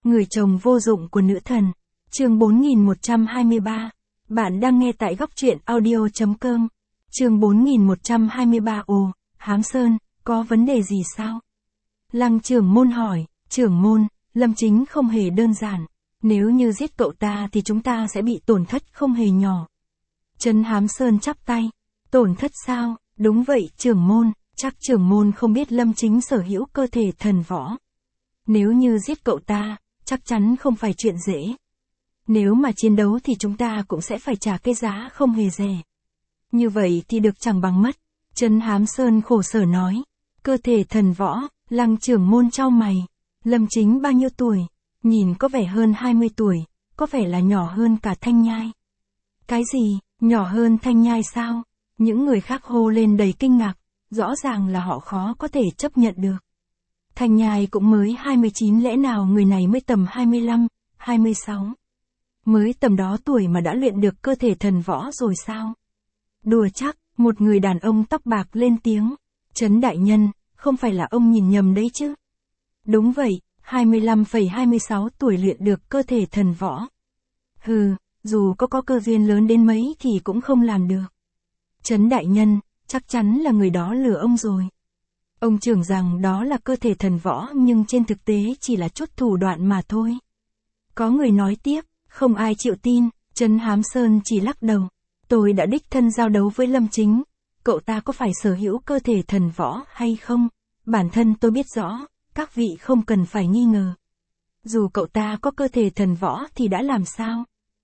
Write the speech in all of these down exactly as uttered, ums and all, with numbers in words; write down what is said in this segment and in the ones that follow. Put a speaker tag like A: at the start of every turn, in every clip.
A: Người chồng vô dụng của nữ thần. Chương bốn nghìn một trăm hai mươi ba. Bạn đang nghe tại góc truyện audio.com. Chương bốn nghìn một trăm hai mươi ba. Ồ, Hám Sơn, có vấn đề gì sao? Lăng trưởng môn hỏi. Trưởng môn, Lâm Chính không hề đơn giản. Nếu như giết cậu ta thì chúng ta sẽ bị tổn thất không hề nhỏ. Trấn Hám Sơn chắp tay. Tổn thất sao? Đúng vậy trưởng môn, chắc trưởng môn không biết Lâm Chính sở hữu cơ thể thần võ. Nếu như giết cậu ta, chắc chắn không phải chuyện dễ. Nếu mà chiến đấu thì chúng ta cũng sẽ phải trả cái giá không hề rẻ. Như vậy thì được chẳng bằng mất. Trấn Hám Sơn khổ sở nói. Cơ thể thần võ, Lăng trưởng môn chau mày. Lâm Chính bao nhiêu tuổi? Nhìn có vẻ hơn hai mươi tuổi, có vẻ là nhỏ hơn cả Thanh Nhai. Cái gì, nhỏ hơn Thanh Nhai sao? Những người khác hô lên đầy kinh ngạc, rõ ràng là họ khó có thể chấp nhận được. Thanh Nhai cũng mới hai mươi chín, lẽ nào người này mới tầm hai mươi lăm, hai mươi sáu. Mới tầm đó tuổi mà đã luyện được cơ thể thần võ rồi sao? Đùa chắc, một người đàn ông tóc bạc lên tiếng. Trấn đại nhân, không phải là ông nhìn nhầm đấy chứ? Đúng vậy, hai mươi lăm phẩy hai mươi sáu tuổi luyện được cơ thể thần võ. Hừ, dù có có cơ duyên lớn đến mấy thì cũng không làm được. Trấn đại nhân, chắc chắn là người đó lừa ông rồi. Ông tưởng rằng đó là cơ thể thần võ nhưng trên thực tế chỉ là chút thủ đoạn mà thôi. Có người nói tiếp, không ai chịu tin, Trấn Hám Sơn chỉ lắc đầu. Tôi đã đích thân giao đấu với Lâm Chính. Cậu ta có phải sở hữu cơ thể thần võ hay không? Bản thân tôi biết rõ, các vị không cần phải nghi ngờ. Dù cậu ta có cơ thể thần võ thì đã làm sao?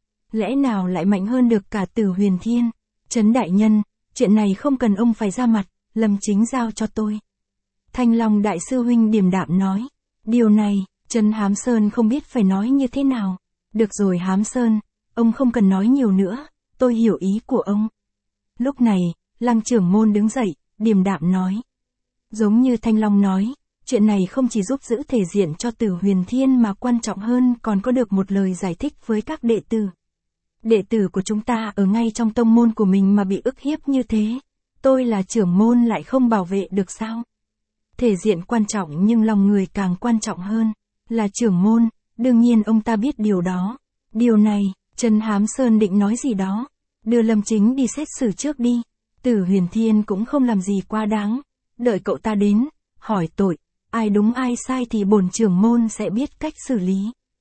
A: Lẽ nào lại mạnh hơn được cả Tử Huyền Thiên? Trấn đại nhân, chuyện này không cần ông phải ra mặt, Lâm Chính giao cho tôi. Thanh Long đại sư huynh điềm đạm nói. Điều này, Trấn Hám Sơn không biết phải nói như thế nào. Được rồi Hám Sơn, ông không cần nói nhiều nữa, tôi hiểu ý của ông. Lúc này, Lăng trưởng môn đứng dậy, điềm đạm nói. Giống như Thanh Long nói, chuyện này không chỉ giúp giữ thể diện cho Tử Huyền Thiên mà quan trọng hơn còn có được một lời giải thích với các đệ tử. Đệ tử của chúng ta ở ngay trong tông môn của mình mà bị ức hiếp như thế. Tôi là trưởng môn lại không bảo vệ được sao? Thể diện quan trọng nhưng lòng người càng quan trọng hơn. Là trưởng môn, đương nhiên ông ta biết điều đó. Điều này, Trấn Hám Sơn định nói gì đó. Đưa Lâm Chính đi xét xử trước đi. Tử Huyền Thiên cũng không làm gì quá đáng. Đợi cậu ta đến, hỏi tội, ai đúng ai sai thì bổn trưởng môn sẽ biết cách xử lý.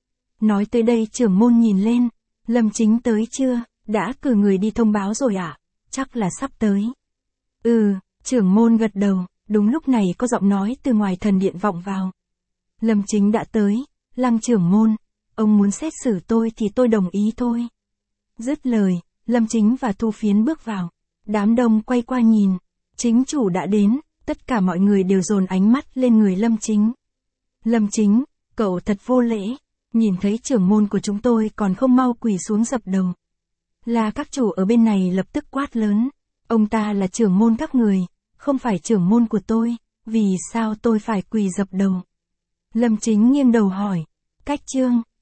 A: Nói tới đây trưởng môn nhìn lên. Lâm Chính tới chưa? Đã cử người đi thông báo rồi ạ? À? Chắc là sắp tới. Ừ, trưởng môn gật đầu. Đúng lúc này có giọng nói từ ngoài thần điện vọng vào. Lâm Chính đã tới. Lăng trưởng môn, ông muốn xét xử tôi thì tôi đồng ý thôi. Dứt lời, Lâm Chính và Thu Phiến bước vào. Đám đông quay qua nhìn. Chính chủ đã đến, tất cả mọi người đều dồn ánh mắt lên người Lâm Chính. Lâm Chính, cậu thật vô lễ. Nhìn thấy trưởng môn của chúng tôi còn không mau quỳ xuống dập đầu. Là các chủ ở bên này lập tức quát lớn. Ông ta là trưởng môn các người, không phải trưởng môn của tôi, vì sao tôi phải quỳ dập đầu? Lâm Chính nghiêng đầu hỏi. Cách chương,